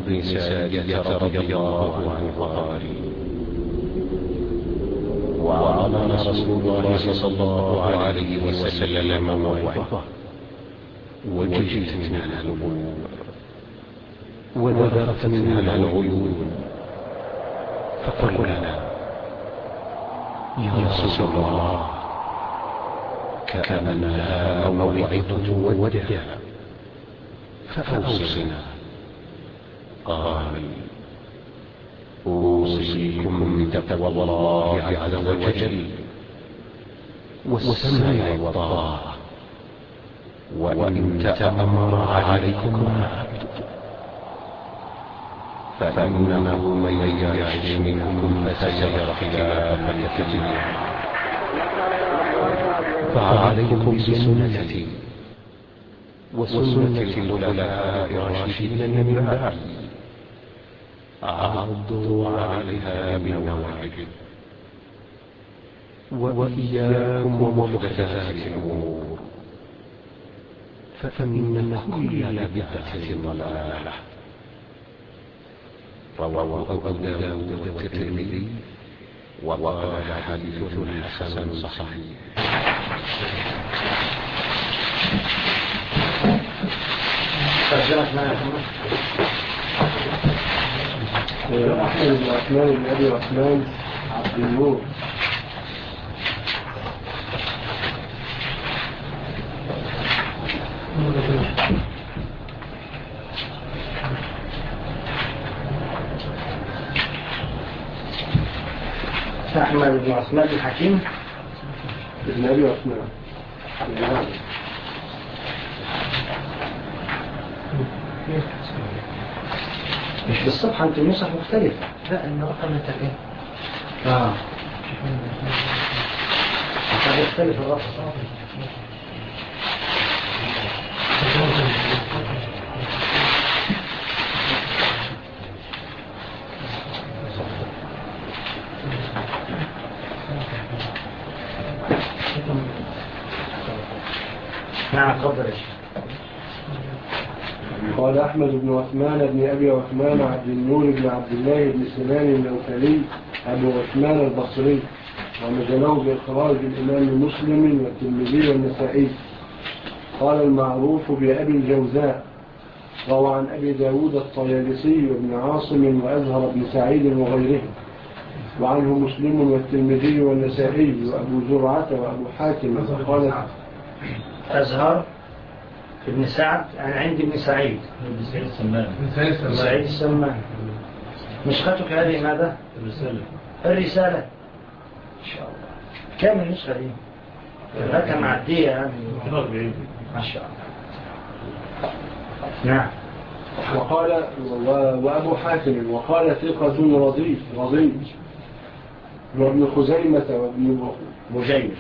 بن سارية رضي الله عنه قال: وعظنا رسول الله صلى الله عليه وسلم موعظة وجلت منها القلوب وذرفت منها العيون، فقلنا: يا رسول الله، كأنها موعظة وداع، فأوصنا. قال: أوصيكم بتقوى الله عز وجل والسمع والطاعة، وإن تأمر عليكم عبد، فإنه من يعش منكم فسيرى اختلافا كثيرا، فعليكم بسنتي وسنة الخلفاء الراشدين من بعدي، عضوا عليها بالنواجذ، وإياكم ومحدثات الأمور، فإن كل بدعة ضلالة. رواه أبو داود والترمذي وقال: حديث حسن صحيح. أحمد بن عثمان بن أبي عثمان عبد النور. أحمد بن عثمان بن حكيم بن أبي عثمان. مش بالصفحة، أنت النسخ مختلفة. لا، الرقم الترجمة يختلف الرقم. نعم، تفضل. قال: أحمد بن عثمان بن أبي عثمان عبد النور بن عبد الله بن سنان النوفلي أبو عثمان البصري، ومجله بإخراج الإمام مسلم والترمذي والنسائي. قال: المعروف بأبي الجوزاء، روى عن أبي داود الطيالسي وابن عاصم وأزهر بن سعيد وغيرهم، وعنه مسلم والترمذي والنسائي وأبو زرعة وأبو حاتم. قال: أزهر ابن سعد، أنا عندي ابن سعيد. ابن سعيد السمان. سعيد السمان. نسختك هذه ماذا؟ الرسالة. إن شاء الله. كم النسخة دي؟ لك معدية يعني. ما شاء الله. نعم. وقال: وأبو حاتم وقال: ثقة رضي، وابن خزيمة وابن بجير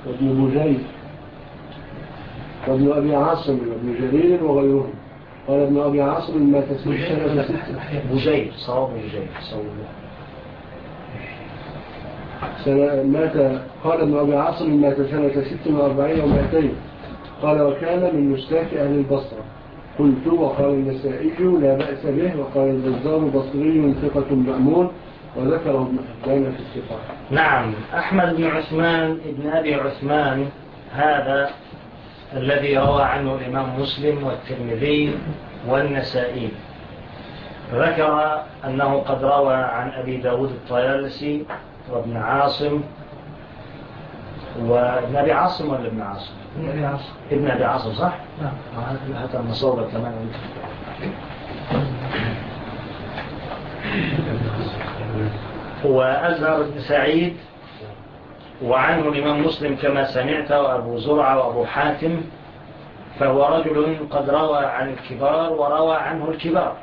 وابن أبي عاصم وابن جرير وغيرهم. قال ابن أبي عاصم: ما تسمى بجير صواب قال ابن أبي عاصم: مات سنة 46 و200. قال: وكان من مشتاك أهل البصرة. قلت: وقال النسائي: لا بأس به. وقال البزار: بصري ثقة مأمون، وذكره ابن حبان في الثقة. نعم. أحمد بن عثمان ابن أبي عثمان هذا الذي روى عنه الإمام مسلم والترمذي والنسائي، ذكر أنه قد روى عن أبي داود الطيالسي وابن عاصم وابن أبي عاصم ولا ابن عاصم؟ ابن أبي عاصم صح؟ نعم. هذا المصورة كمان. وأزهر بن سعيد، وعنه الإمام مسلم كما سمعت، وأبو زرعة وأبو حاتم، فهو رجل قد روى عن الكبار وروى عنه الكبار،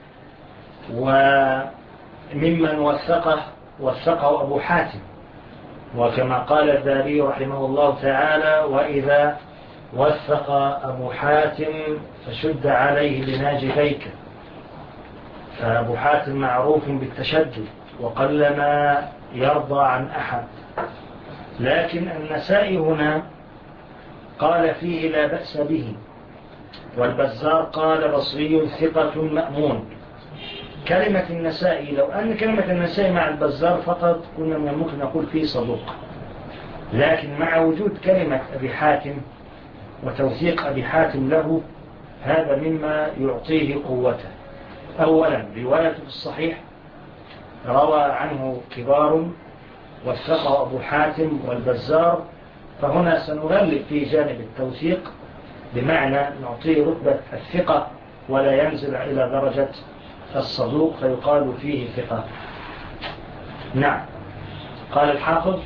وممن وثقه أبو حاتم، وكما قال الذهبي رحمه الله تعالى: وإذا وثق أبو حاتم فشد عليه بناجذيك. فأبو حاتم معروف بالتشدد وقلما يرضى عن أحد، لكن النسائي هنا قال فيه: لا بأس به. والبزار قال: بصري ثقة مأمون. كلمة النسائي، لو أن كلمة النسائي مع البزار فقط كنا من الممكن نقول فيه صدوق، لكن مع وجود كلمة أبي حاتم وتوثيق أبي حاتم له، هذا مما يعطيه قوته. أولا رواية في الصحيح روى عنه كبار وثقه أبو حاتم والبزار، فهنا سنغلب في جانب التوثيق، بمعنى نعطيه رتبة الثقة ولا ينزل إلى درجة الصدوق فيقال فيه ثقة. نعم. قال الحافظ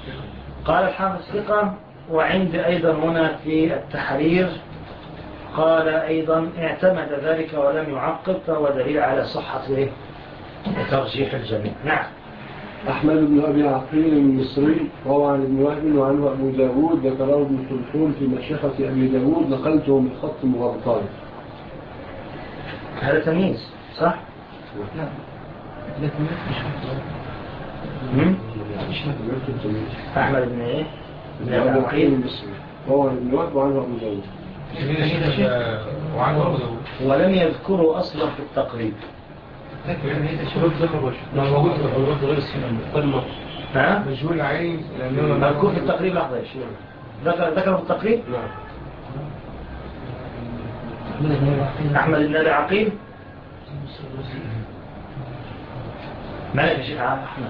ثقة. وعند أيضا هنا في التحرير قال أيضا اعتمد ذلك ولم يعقب، فهو دليل على صحة ترجيح الجميع. نعم. أحمد بن أبي عقيل المصري روى عن ابن وهب وعنه أبو داود، ذكره ابن خلفون في مشيخة أبي داود، نقلته من خط مغطى. هذا تمييز صح؟ نعم. أحمد بن إيه؟ بن أبي عقيل المصري روى عن ابن وهب وعنه أبو داود ولم يذكروا أصلا في التقريب. مجهول عين مذكور في التقريب. لحظة ذكروا في التقريب. نعم. أحمد بن أبي عقيل مالك يا شيخ أحمد؟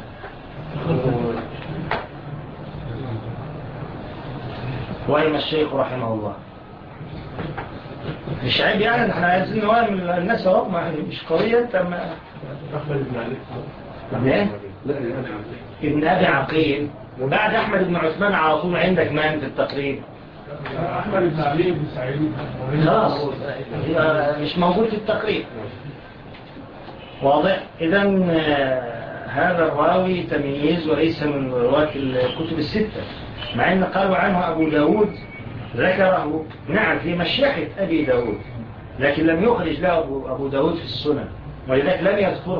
وإما الشيخ رحمه الله مش عيب يعني، احنا عايزين نوام الناس اهو، مش قوية انت. أحمد بن علي ابن أبي عقيل، وبعد أحمد بن عثمان على طول عندك من في التقريب؟ أحمد بن علي بن سعيد. خلاص مش موجود في التقريب. واضح. إذن هذا الراوي تمييز وليس من رواة الكتب الستة، مع أن قالوا عنه أبو داود ذكره نعم في مشيخة أبي داود، لكن لم يخرج له أبو داود في السنن، ولذلك لم يذكره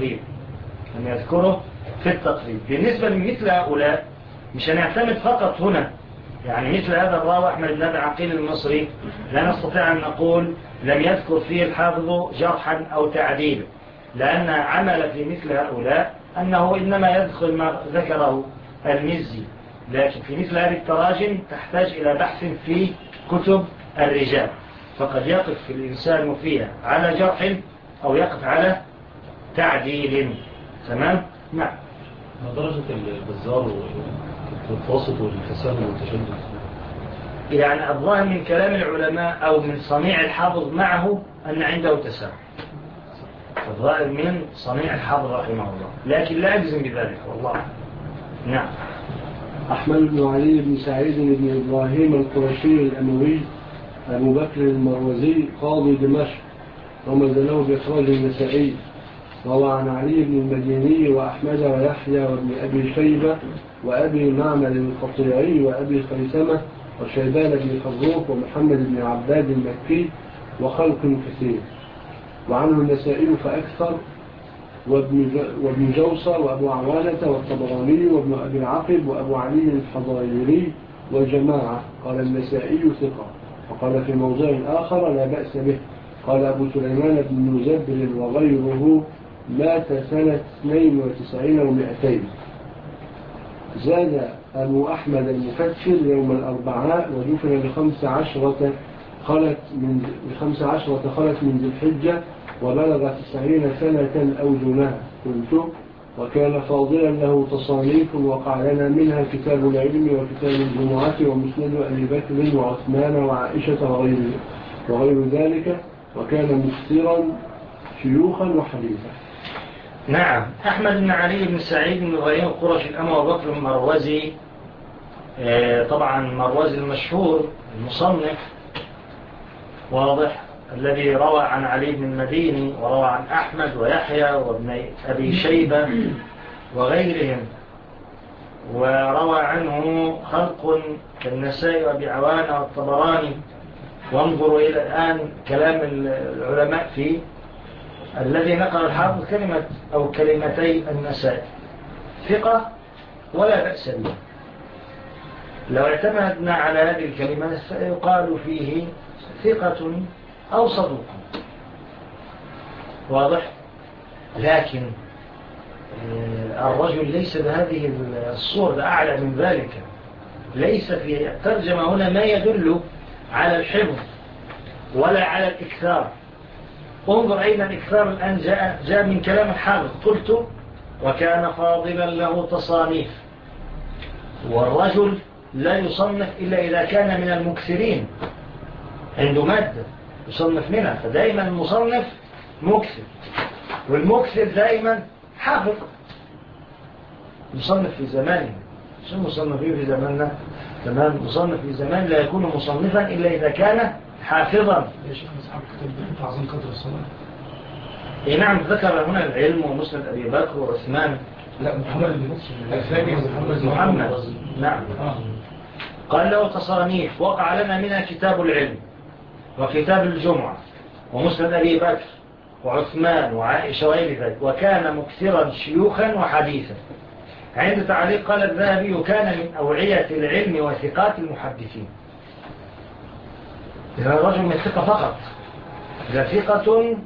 في التقريب. بالنسبة لمثل هؤلاء مش هنعتمد فقط هنا، يعني مثل هذا الراوي أحمد بن أبي عقيل المصري لا نستطيع أن نقول لم يذكر فيه الحافظ جرحا أو تعديلا، لأن عمل في مثل هؤلاء أنه إنما يدخل ما ذكره المزي، لكن في مثل هذه التراجم تحتاج إلى بحث في كتب الرجال، فقد يقف الإنسان فيها على جرح أو يقف على تعديل. تمام؟ نعم. ما درجة البزار والتوسط والتساهل والتشدد؟ يعني الظاهر من كلام العلماء أو من صنيع الحافظ معه أن عنده تساهل، الظاهر من صنيع الحافظ رحمه الله، لكن لا أجزم بذلك والله. نعم. أحمد بن علي بن سعيد بن إبراهيم القرشي الأموي أبو بكر المروزي قاضي دمشق، رمز له بإخراج النسائي، روى عن علي بن المديني وأحمد ويحيى وابن أبي شيبة وأبي معمر القطيعي وأبي خيثمة وشيبان بن خروف ومحمد بن عباد المكي وخلق كثير، وعنه النسائي فأكثر وابن جوصة وأبو عوانة والطبراني وابن أبي العقب وأبو علي الحضايري وجماعة. قال النسائي ثقة، وقال في موضع آخر لا بأس به. قال أبو سليمان بن مزبر وغيره مات سنة 92 و200. زاد أبو أحمد المفكر يوم الأربعاء ودفن ب15 خلت من ذي الحجة وبلغ 90 سنة أو دونها. قلت وكان فاضلا له تصانيف وقع لنا منها كتاب العلم وكتاب الجمعة ومسند أبي بكر وعثمان وعائشة وغير ذلك، وكان مكثرا شيوخا وحديثا. نعم. أحمد بن علي بن سعيد بن إبراهيم القرشي الأموي أبو بكر المروزي، طبعا مروزي المشهور المصنف واضح، الذي روى عن علي بن المديني وروى عن أحمد ويحيى وابن أبي شيبة وغيرهم، وروى عنه خلق كالنسائي وأبي عوانة والطبراني. وانظروا إلى الآن كلام العلماء فيه، الذي نقل الحافظ كلمة أو كلمتي النسائي ثقة ولا بأس به. لو اعتمدنا على هذه الكلمة يقال فيه ثقة أو صدوق. واضح؟ لكن الرجل ليس بهذه الصورة، أعلى من ذلك. ليس في الترجمة هنا ما يدل على الحفظ ولا على الإكثار. انظر أين الإكثار الآن جاء من كلام الحافظ. قلت وكان فاضلا له تصانيف، والرجل لا يصنف إلا إذا كان من المكثرين، عنده مادة يصنف منها. فدائما المصنف مكثر، والمكثر دائما حافظ. مصنف في زمانه، شو مصنفين في زماننا؟ تمام. مصنف في زمان لا يكون مصنفا إلا إذا كان حافظا. يا شيخ أصحاب الكتاب تعظيم قدر الصلاة. إيه نعم، ذكر هنا العلم ومسند أبي بكر وعثمان. لا، محمد بن نصر الثاني محمد. نعم. قال له تصانيف وقع لنا منها كتاب العلم وكتاب الجمعة ومسند أبي بكر وعثمان وعائشة وغير ذلك، وكان مكثرا شيوخا وحديثا. عند تعليق قال الذهبي كان من أوعية العلم وثقات المحدثين. إذا الرجل من ثقة فقط، إذا ثقة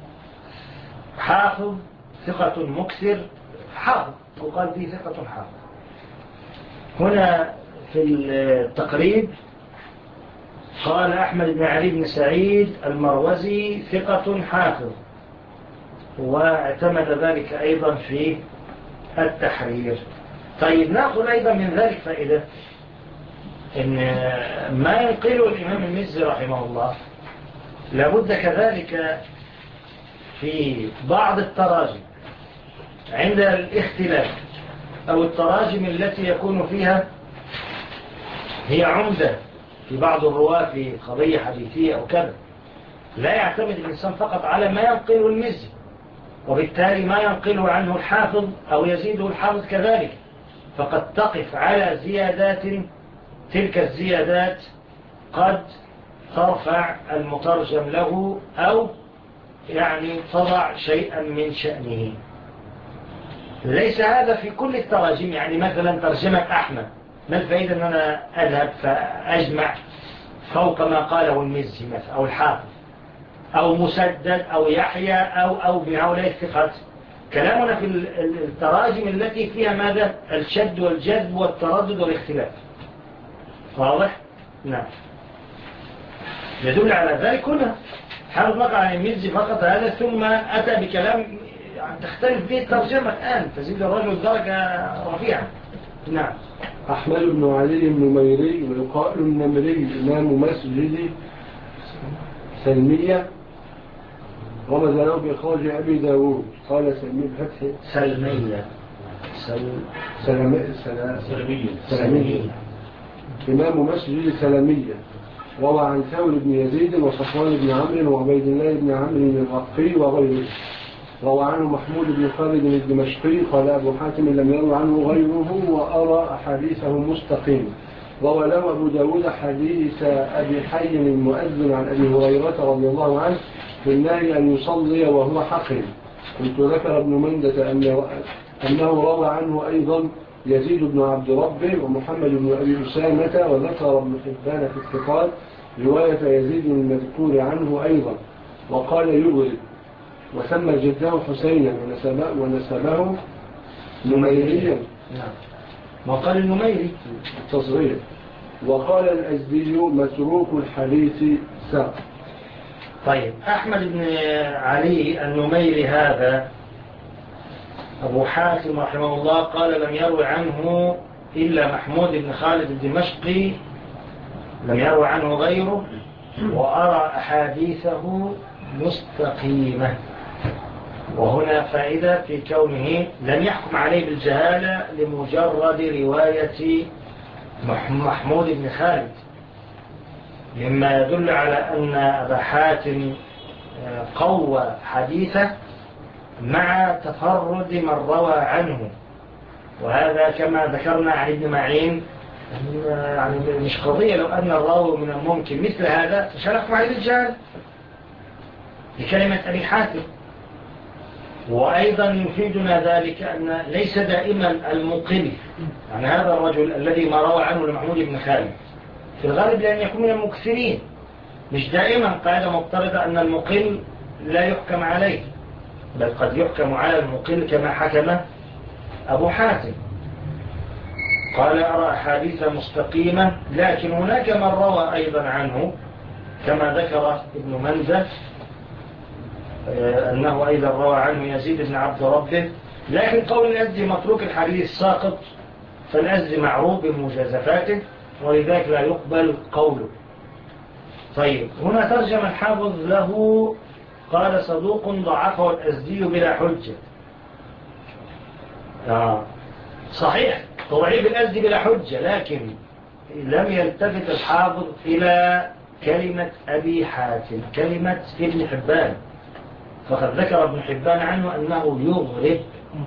حافظ، ثقة مكثر حافظ، وقال فيه ثقة حافظ. هنا في التقريب قال أحمد بن علي بن سعيد المروزي ثقة حافظ، واعتمد ذلك أيضا في التحرير. طيب نأخذ أيضا من ذلك فائدة، إن ما ينقله الإمام المزي رحمه الله لابد كذلك في بعض التراجم عند الاختلاف أو التراجم التي يكون فيها هي عمدة في بعض الرواة في قضية حديثية أو كذا، لا يعتمد الإنسان فقط على ما ينقله المزي، وبالتالي ما ينقله عنه الحافظ أو يزيده الحافظ كذلك، فقد تقف على زيادات، تلك الزيادات قد ترفع المترجم له أو يعني تضع شيئا من شأنه. ليس هذا في كل التراجم. يعني مثلا ترجمة أحمد، ما الفائدة أن أنا أذهب فأجمع فوق ما قاله المزي مثلا أو الحافظ أو مسدد أو يحيى أو من هؤلاء الثقات. كلامنا في التراجم التي فيها ماذا؟ الشد والجذب والتردد والاختلاف. واضح؟ نعم. يدل على ذلك هنا حافظ نقل عن المزي فقط هذا، ثم أتى بكلام تختلف به الترجمة الآن، تزيد الرجل درجة رفيعة. نعم. أحمد بن علي النميري ويقال النمري إمام مسجد سلمية، رمز له بإخراج أبي داود. قال سلمية بفتح سلمية سلمية إمام مسجد سلمية، روى عن ثور بن يزيد وصفوان بن عمرو وعبيد الله بن عمرو الرقي وغيره. روى عنه محمود بن خالد الدمشقي. قال أبو حاتم لم يروى عنه غيره وأرى أحاديثه مستقيم. روى له أبو داود حديث أبي حي المؤذن عن أبي هريرة رضي الله عنه في النهي أن يصلي وهو حقل. كنت ذكر ابن مندة أنه روى عنه أيضا يزيد بن عبد ربه ومحمد بن أبي أسامة، وذكر ابن حبان في الثقات رواية يزيد المذكور عنه أيضا، وقال يغرب، وسمى جده حسينا ونسبه نميريا. نعم. وقال النميري التصغير. وقال الأزدي متروك الحديث ساق. طيب أحمد بن علي النميري هذا أبو حاتم رحمه الله قال لم يروي عنه إلا محمود بن خالد الدمشقي، لم يروي عنه غيره، وأرى أحاديثه مستقيمة. وهنا فائدة في كونه لم يحكم عليه بالجهالة لمجرد رواية محمود بن خالد، مما يدل على أن أبا حاتم قوى حديثه مع تفرد من روى عنه. وهذا كما ذكرنا عن ابن معين يعني مش قضية لو أن الراوي من الممكن مثل هذا مش هنحكم عليه بالجهالة لكلمة أبي حاتم. وأيضا يفيدنا ذلك أن ليس دائما المقل، يعني هذا الرجل الذي ما روى عنه لمحمود بن خالد في الغالب لأن يكون من المكثرين، مش دائما قاعدة مضطردة أن المقل لا يحكم عليه. بل قد يحكم على المقل كما حكم أبو حاتم. قال أرى أحاديث مستقيمة، لكن هناك من روى أيضا عنه كما ذكر ابن منده أنه أيضا روى عنه يزيد بن عبد ربه، لكن قول الأزدي متروك الحديث ساقط، فالأزدي معروف بمجازفاته ولذلك لا يقبل قوله. طيب هنا ترجم الحافظ له قال صدوق ضعفه الأزدي بلا حجة. صحيح ضعيف الأزدي بلا حجة، لكن لم يلتفت الحافظ إلى كلمة أبي حاتم، كلمة ابن حبان، فقد ذكر ابن حبان عنه أنه يغرب،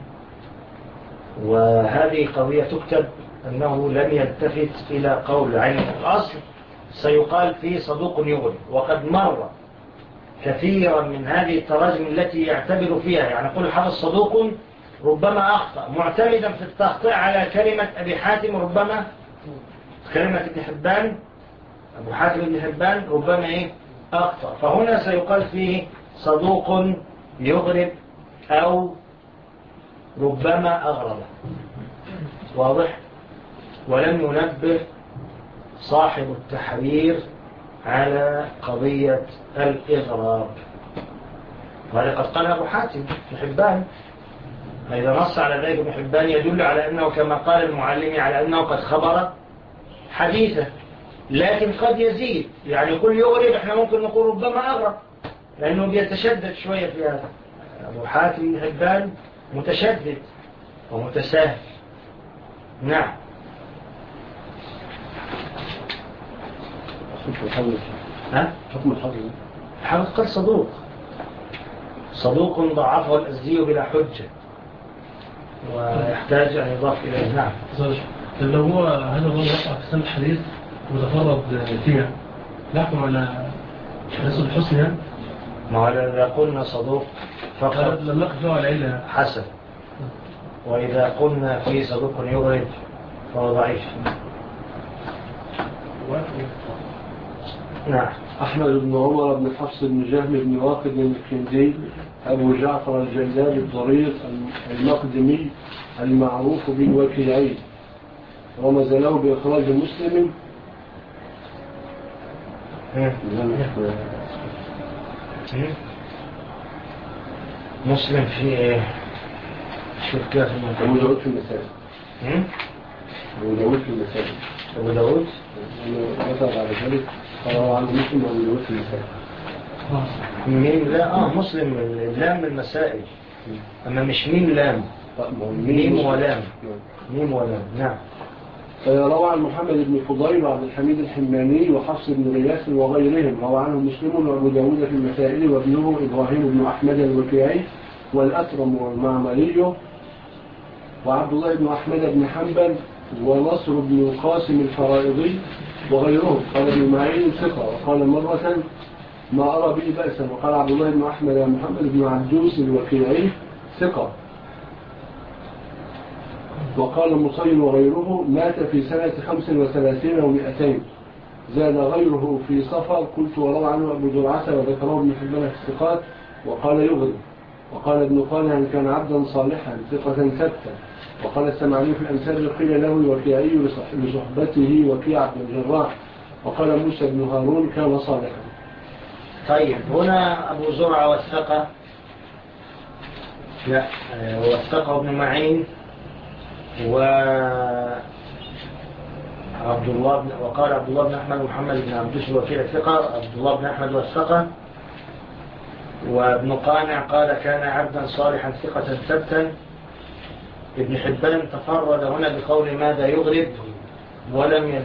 وهذه قضية تكتب أنه لم يلتفت إلى قول عين الأصل سيقال فيه صدوق يغرب. وقد مر كثيرا من هذه التراجم التي يعتبر فيها، يعني يقول الحافظ صدوق ربما أخطأ، معتمدا في التخطيع على كلمة أبي حاتم، ربما كلمة ابن حبان أبو حاتم ابن حبان ربما أخطأ، فهنا سيقال فيه صدوق يغرب أو ربما أغرب. واضح؟ ولم ينبه صاحب التحرير على قضية الإغراب، وهذا قد قال أبو حاتم ابن حبان، فإذا نص على ذلك ابن حبان يدل على أنه كما قال المعلم على أنه قد خبر حديثه، لكن قد يزيد، يعني يقول يغرب احنا ممكن نقول ربما أغرب، لأنه بيتشدد شوية في هذا. أبو حاتم بن حبان متشدد ومتساهل. نعم. حكم الحافظ الحافظ قال صدوق ضعفه الأزدي بلا حجة ويحتاج أن يضاف إليه. نعم. لو هو هذا هو وقع في سنة الحديث وتفرد فيها نحكم على حسن الحسن، ما هو إذا قلنا صدوق فقط لم نقف له على علة حسن، وإذا قلنا فيه صدوق يغرب فهو ضعيف. نعم. أحمد بن عمر بن حفص بن جهم بن واقد الكندي أبو جعفر الجلال الضرير المقدمي المعروف بالوكيعي، رمز له بإخراج مسلم. مسلم في شوف كيف أبو داود في المسائل. أبو داود في المسائل. أبو داود مثل على ذلك قالوا عنه مسلم وأبو داود في المسائل. ميم لا مسلم اللام المسائل، أما مش ميم لام، ميم ولام. ميم ولام. نعم. روى عن محمد بن فضيل وعبد الحميد الحماني وحفص بن غياث وغيرهم، روى عنه مسلم وأبو داود في المسائل وابنه إبراهيم بن أحمد الوكيعي والأكرم والمعمري وعبد الله بن أحمد بن حنبل ونصر بن القاسم الفرائضي وغيرهم. قال ابن معين ثقة، وقال مرة ما أرى به بأسا. وقال عبد الله بن أحمد محمد بن عبدوس الوكيعي ثقة. وقال مصير وغيره مات في سنة 35 و200. زاد غيره في صفر قلت وروى عنه أبو زرعة وذكره ابن حبان في الثقات وقال يغرب. وقال ابن قانع كان عبدا صالحا ثقة ثبتا. وقال السمعاني في الأمثال قيل له الوكيعي لصحبته وكيع بن الجراح. وقال موسى بن هارون كان صالحا. طيب هنا أبو زرعة والثقة لا والثقة ابن معين وقال عبد الله بن أحمد ومحمد بن عبدوس الوكيل الثقة. عبد الله بن أحمد والثقة. وابن قانع قال كان عبدا صالحا ثقة ثبتا. ابن حبان تفرد هنا بقول ماذا يغرب، ولم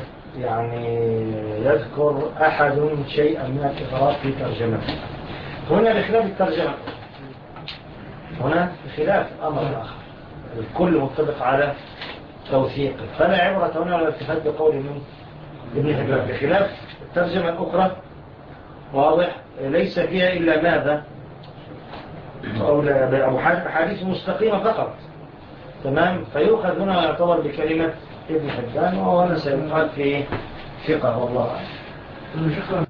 يذكر أحد شيئا من الإغراب في ترجمته. هنا بخلاف الترجمة، هنا بخلاف أمر آخر الكل متفق على توثيقه، فلا عبرة هنا ولا التفات بقول من ابن حبان، بخلاف الترجمة الأخرى واضح ليس فيها إلا ماذا قول أبو حاتم حديث مستقيمة فقط. تمام. فيؤخذ هنا ويعتبر بكلمة ابن حبان، وهو سيقال في ثقة والله أعلم. شكرا